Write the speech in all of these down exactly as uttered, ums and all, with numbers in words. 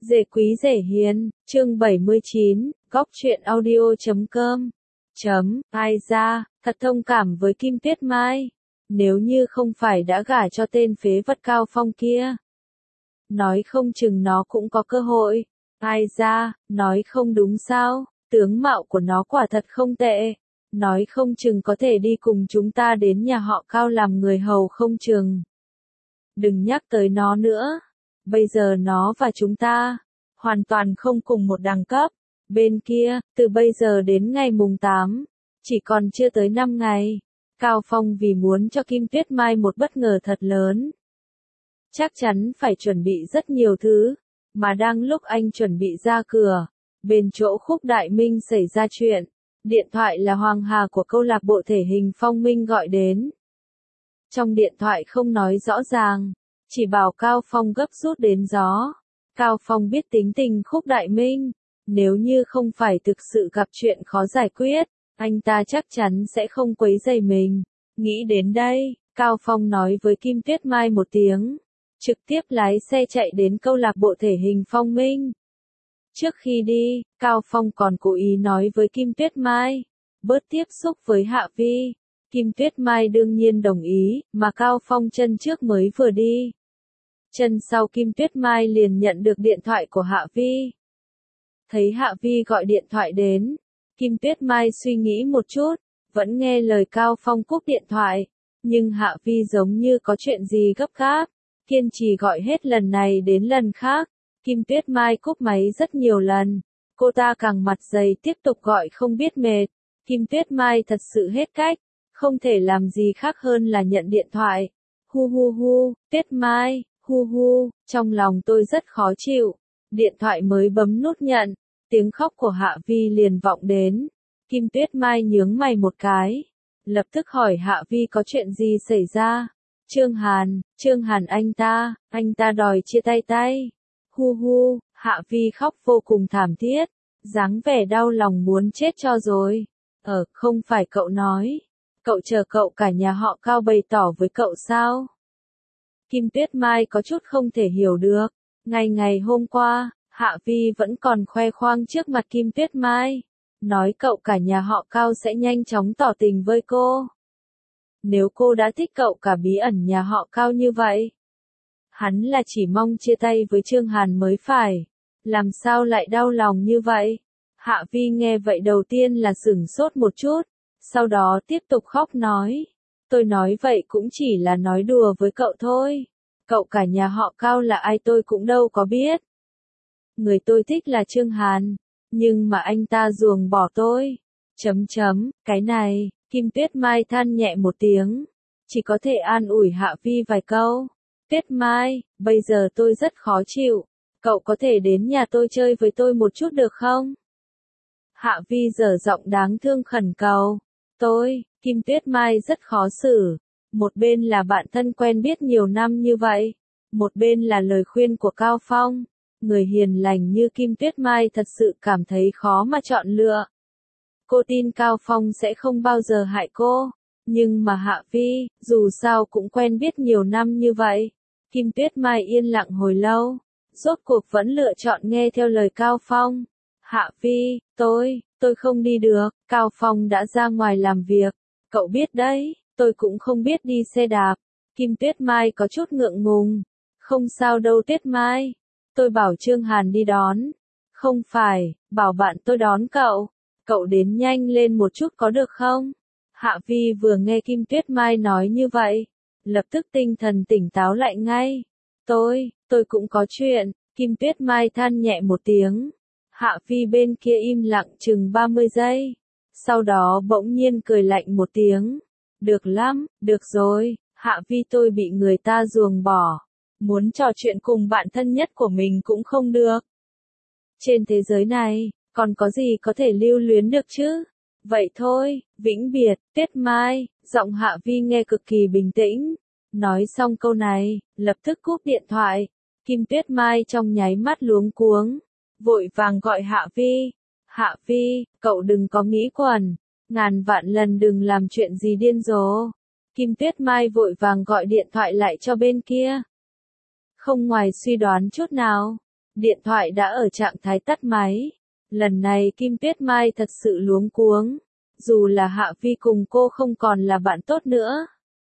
Dễ quý dễ hiền, chương bảy mươi chín, góc truyện audio chấm com. Chấm, ai ra, thật thông cảm với Kim Tuyết Mai. Nếu như không phải đã gả cho tên phế vật Cao Phong kia. Nói không chừng nó cũng có cơ hội. Ai ra, nói không đúng sao, tướng mạo của nó quả thật không tệ. Nói không chừng có thể đi cùng chúng ta đến nhà họ Cao làm người hầu không chừng. Đừng nhắc tới nó nữa. Bây giờ nó và chúng ta, hoàn toàn không cùng một đẳng cấp. Bên kia, từ bây giờ đến ngày mùng tám, chỉ còn chưa tới năm ngày. Cao Phong vì muốn cho Kim Tuyết Mai một bất ngờ thật lớn. Chắc chắn phải chuẩn bị rất nhiều thứ, mà đang lúc anh chuẩn bị ra cửa, bên chỗ Khúc Đại Minh xảy ra chuyện. Điện thoại là Hoàng Hà của câu lạc bộ thể hình Phong Minh gọi đến. Trong điện thoại không nói rõ ràng, chỉ bảo Cao Phong gấp rút đến gió. Cao Phong biết tính tình Khúc Đại Minh, nếu như không phải thực sự gặp chuyện khó giải quyết, anh ta chắc chắn sẽ không quấy rầy mình. Nghĩ đến đây, Cao Phong nói với Kim Tuyết Mai một tiếng, trực tiếp lái xe chạy đến câu lạc bộ thể hình Phong Minh. Trước khi đi, Cao Phong còn cố ý nói với Kim Tuyết Mai, bớt tiếp xúc với Hạ Vi. Kim Tuyết Mai đương nhiên đồng ý, mà Cao Phong chân trước mới vừa đi. Chân sau Kim Tuyết Mai liền nhận được điện thoại của Hạ Vi. Thấy Hạ Vi gọi điện thoại đến, Kim Tuyết Mai suy nghĩ một chút, vẫn nghe lời Cao Phong cúp điện thoại, nhưng Hạ Vi giống như có chuyện gì gấp gáp, kiên trì gọi hết lần này đến lần khác. Kim Tuyết Mai cúp máy rất nhiều lần, cô ta càng mặt dày tiếp tục gọi không biết mệt. Kim Tuyết Mai thật sự hết cách, không thể làm gì khác hơn là nhận điện thoại. Hu hu hu, Tuyết Mai, hu hu, trong lòng tôi rất khó chịu. Điện thoại mới bấm nút nhận, tiếng khóc của Hạ Vi liền vọng đến. Kim Tuyết Mai nhướng mày một cái, lập tức hỏi Hạ Vi có chuyện gì xảy ra. Trương Hàn, Trương Hàn anh ta, anh ta đòi chia tay tay. Hu hu, Hạ Vi khóc vô cùng thảm thiết, dáng vẻ đau lòng muốn chết cho rồi. Ờ, không phải cậu nói, cậu chờ cậu cả nhà họ Cao bày tỏ với cậu sao? Kim Tuyết Mai có chút không thể hiểu được. Ngày ngày hôm qua, Hạ Vi vẫn còn khoe khoang trước mặt Kim Tuyết Mai, nói cậu cả nhà họ Cao sẽ nhanh chóng tỏ tình với cô. Nếu cô đã thích cậu cả bí ẩn nhà họ Cao như vậy, hắn là chỉ mong chia tay với Trương Hàn mới phải. Làm sao lại đau lòng như vậy? Hạ Vi nghe vậy đầu tiên là sửng sốt một chút, sau đó tiếp tục khóc nói. Tôi nói vậy cũng chỉ là nói đùa với cậu thôi. Cậu cả nhà họ Cao là ai tôi cũng đâu có biết. Người tôi thích là Trương Hàn, nhưng mà anh ta ruồng bỏ tôi. Chấm chấm, cái này, Kim Tuyết Mai than nhẹ một tiếng, chỉ có thể an ủi Hạ Vi vài câu. Tuyết Mai, bây giờ tôi rất khó chịu, cậu có thể đến nhà tôi chơi với tôi một chút được không? Hạ Vi dở giọng đáng thương khẩn cầu. Tôi, Kim Tuyết Mai rất khó xử. Một bên là bạn thân quen biết nhiều năm như vậy, một bên là lời khuyên của Cao Phong. Người hiền lành như Kim Tuyết Mai thật sự cảm thấy khó mà chọn lựa. Cô tin Cao Phong sẽ không bao giờ hại cô, nhưng mà Hạ Vi, dù sao cũng quen biết nhiều năm như vậy. Kim Tuyết Mai yên lặng hồi lâu, rốt cuộc vẫn lựa chọn nghe theo lời Cao Phong. Hạ Vi, tôi, tôi không đi được, Cao Phong đã ra ngoài làm việc, cậu biết đấy, tôi cũng không biết đi xe đạp. Kim Tuyết Mai có chút ngượng ngùng. Không sao đâu Tuyết Mai, tôi bảo Trương Hàn đi đón. Không phải, bảo bạn tôi đón cậu, cậu đến nhanh lên một chút có được không? Hạ Vi vừa nghe Kim Tuyết Mai nói như vậy, lập tức tinh thần tỉnh táo lại ngay. Tôi, tôi cũng có chuyện. Kim Tuyết Mai than nhẹ một tiếng. Hạ Vi bên kia im lặng chừng ba mươi giây. Sau đó bỗng nhiên cười lạnh một tiếng. Được lắm, được rồi, Hạ Vi tôi bị người ta ruồng bỏ. Muốn trò chuyện cùng bạn thân nhất của mình cũng không được. Trên thế giới này, còn có gì có thể lưu luyến được chứ? Vậy thôi, vĩnh biệt, Tuyết Mai, giọng Hạ Vi nghe cực kỳ bình tĩnh. Nói xong câu này, lập tức cúp điện thoại. Kim Tuyết Mai trong nháy mắt luống cuống, vội vàng gọi Hạ Vi. Hạ Vi, cậu đừng có nghĩ quẩn, ngàn vạn lần đừng làm chuyện gì điên rồ. Kim Tuyết Mai vội vàng gọi điện thoại lại cho bên kia. Không ngoài suy đoán chút nào, Điện thoại đã ở trạng thái tắt máy. Lần này Kim Tuyết Mai thật sự luống cuống. Dù là Hạ Vi cùng cô không còn là bạn tốt nữa.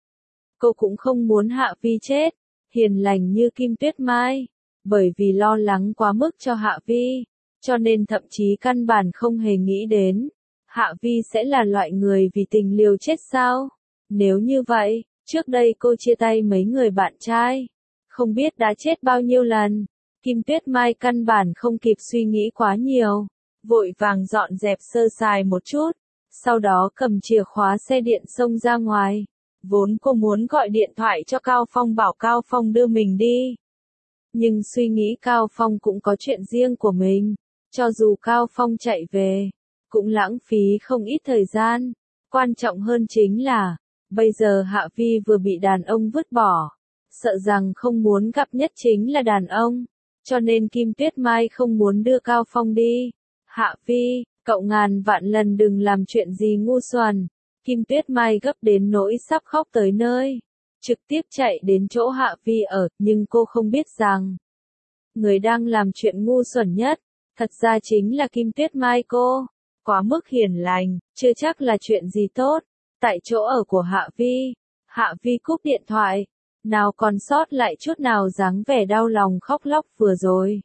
Cô cũng không muốn Hạ Vi chết. Hiền lành như Kim Tuyết Mai. Bởi vì lo lắng quá mức cho Hạ Vi. Cho nên thậm chí căn bản không hề nghĩ đến. Hạ Vi sẽ là loại người vì tình liều chết sao? Nếu như vậy, trước đây cô chia tay mấy người bạn trai. Không biết đã chết bao nhiêu lần. Kim Tuyết Mai căn bản không kịp suy nghĩ quá nhiều. Vội vàng dọn dẹp sơ sài một chút. Sau đó cầm chìa khóa xe điện xông ra ngoài. Vốn cô muốn gọi điện thoại cho Cao Phong bảo Cao Phong đưa mình đi. Nhưng suy nghĩ Cao Phong cũng có chuyện riêng của mình. Cho dù Cao Phong chạy về, cũng lãng phí không ít thời gian. Quan trọng hơn chính là, bây giờ Hạ Vi vừa bị đàn ông vứt bỏ. Sợ rằng không muốn gặp nhất chính là đàn ông. Cho nên Kim Tuyết Mai không muốn đưa Cao Phong đi. Hạ Vi, cậu ngàn vạn lần đừng làm chuyện gì ngu xuẩn. Kim Tuyết Mai gấp đến nỗi sắp khóc tới nơi. Trực tiếp chạy đến chỗ Hạ Vi ở, nhưng cô không biết rằng. Người đang làm chuyện ngu xuẩn nhất, thật ra chính là Kim Tuyết Mai cô. Quá mức hiền lành, chưa chắc là chuyện gì tốt. Tại chỗ ở của Hạ Vi, Hạ Vi cúp điện thoại. Nào còn sót lại chút nào dáng vẻ đau lòng khóc lóc vừa rồi.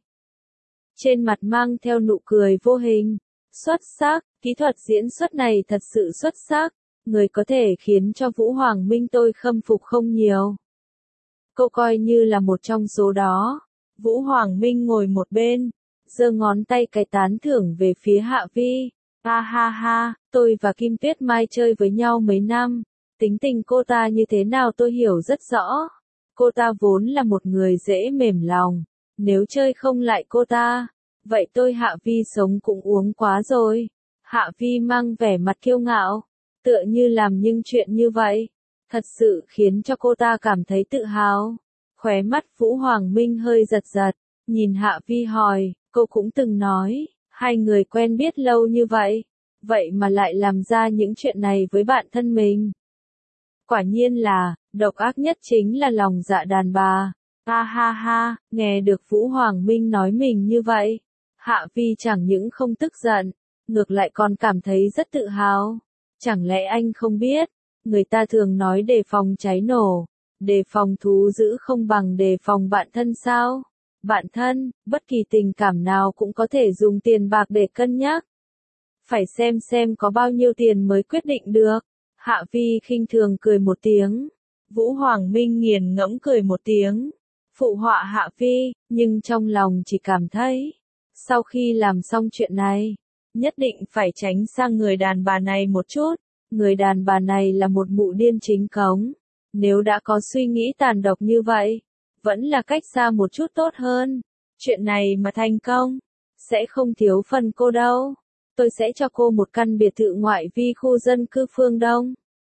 Trên mặt mang theo nụ cười vô hình. Xuất sắc, kỹ thuật diễn xuất này thật sự xuất sắc. Người có thể khiến cho Vũ Hoàng Minh tôi khâm phục không nhiều. Cô coi như là một trong số đó. Vũ Hoàng Minh ngồi một bên, giơ ngón tay cái tán thưởng về phía Hạ Vi. Ha ha ha, tôi và Kim Tuyết Mai chơi với nhau mấy năm. Tính tình cô ta như thế nào tôi hiểu rất rõ. Cô ta vốn là một người dễ mềm lòng. Nếu chơi không lại cô ta, vậy tôi Hạ Vi sống cũng uống quá rồi. Hạ Vi mang vẻ mặt kiêu ngạo, tựa như làm những chuyện như vậy. Thật sự khiến cho cô ta cảm thấy tự hào. Khóe mắt Vũ Hoàng Minh hơi giật giật, nhìn Hạ Vi hỏi, cô cũng từng nói, hai người quen biết lâu như vậy, vậy mà lại làm ra những chuyện này với bạn thân mình. Quả nhiên là, độc ác nhất chính là lòng dạ đàn bà. Ha ha ha, nghe được Vũ Hoàng Minh nói mình như vậy. Hạ Vi chẳng những không tức giận, ngược lại còn cảm thấy rất tự hào. Chẳng lẽ anh không biết, người ta thường nói đề phòng cháy nổ, đề phòng thú dữ không bằng đề phòng bạn thân sao? Bạn thân, bất kỳ tình cảm nào cũng có thể dùng tiền bạc để cân nhắc. Phải xem xem có bao nhiêu tiền mới quyết định được. Hạ Vi khinh thường cười một tiếng. Vũ Hoàng Minh nghiền ngẫm cười một tiếng. Phụ họa Hạ Vi, nhưng trong lòng chỉ cảm thấy. Sau khi làm xong chuyện này, nhất định phải tránh sang người đàn bà này một chút. Người đàn bà này là một mụ điên chính cống. Nếu đã có suy nghĩ tàn độc như vậy, vẫn là cách xa một chút tốt hơn. Chuyện này mà thành công, sẽ không thiếu phần cô đâu. Tôi sẽ cho cô một căn biệt thự ngoại vi khu dân cư phương Đông.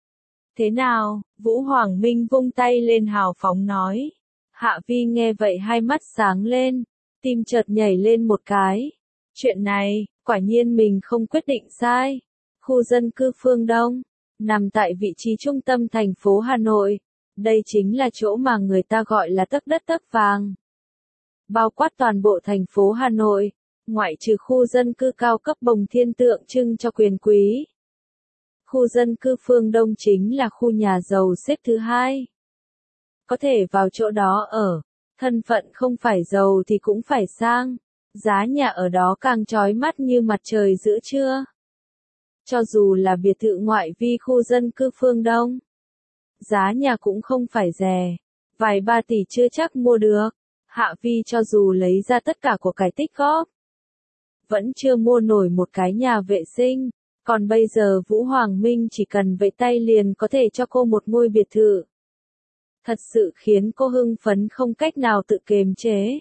Thế nào? Vũ Hoàng Minh vung tay lên hào phóng nói. Hạ Vi nghe vậy hai mắt sáng lên, tim chợt nhảy lên một cái. Chuyện này, quả nhiên mình không quyết định sai. Khu dân cư phương Đông, nằm tại vị trí trung tâm thành phố Hà Nội. Đây chính là chỗ mà người ta gọi là tấc đất tấc vàng. Bao quát toàn bộ thành phố Hà Nội, ngoại trừ khu dân cư cao cấp Bồng Thiên tượng trưng cho quyền quý. Khu dân cư phương Đông chính là khu nhà giàu xếp thứ hai. Có thể vào chỗ đó ở, thân phận không phải giàu thì cũng phải sang. Giá nhà ở đó càng chói mắt như mặt trời giữa trưa. Cho dù là biệt thự ngoại vi khu dân cư phương Đông, giá nhà cũng không phải rẻ, vài ba tỷ chưa chắc mua được. Hạ Vi cho dù lấy ra tất cả của cải tích góp, vẫn chưa mua nổi một cái nhà vệ sinh. Còn bây giờ Vũ Hoàng Minh chỉ cần vẫy tay liền có thể cho cô một ngôi biệt thự. Thật sự khiến cô hưng phấn không cách nào tự kiềm chế.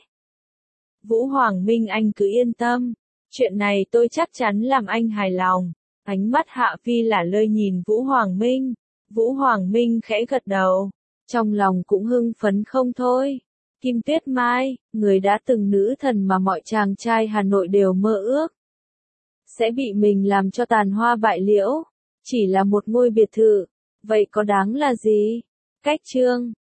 Vũ Hoàng Minh anh cứ yên tâm, chuyện này tôi chắc chắn làm anh hài lòng. Ánh mắt Hạ Vi lả lơi nhìn Vũ Hoàng Minh. Vũ Hoàng Minh khẽ gật đầu, trong lòng cũng hưng phấn không thôi. Kim Tuyết Mai, người đã từng nữ thần mà mọi chàng trai Hà Nội đều mơ ước, sẽ bị mình làm cho tàn hoa bại liễu. Chỉ là một ngôi biệt thự, vậy có đáng là gì? Cách chương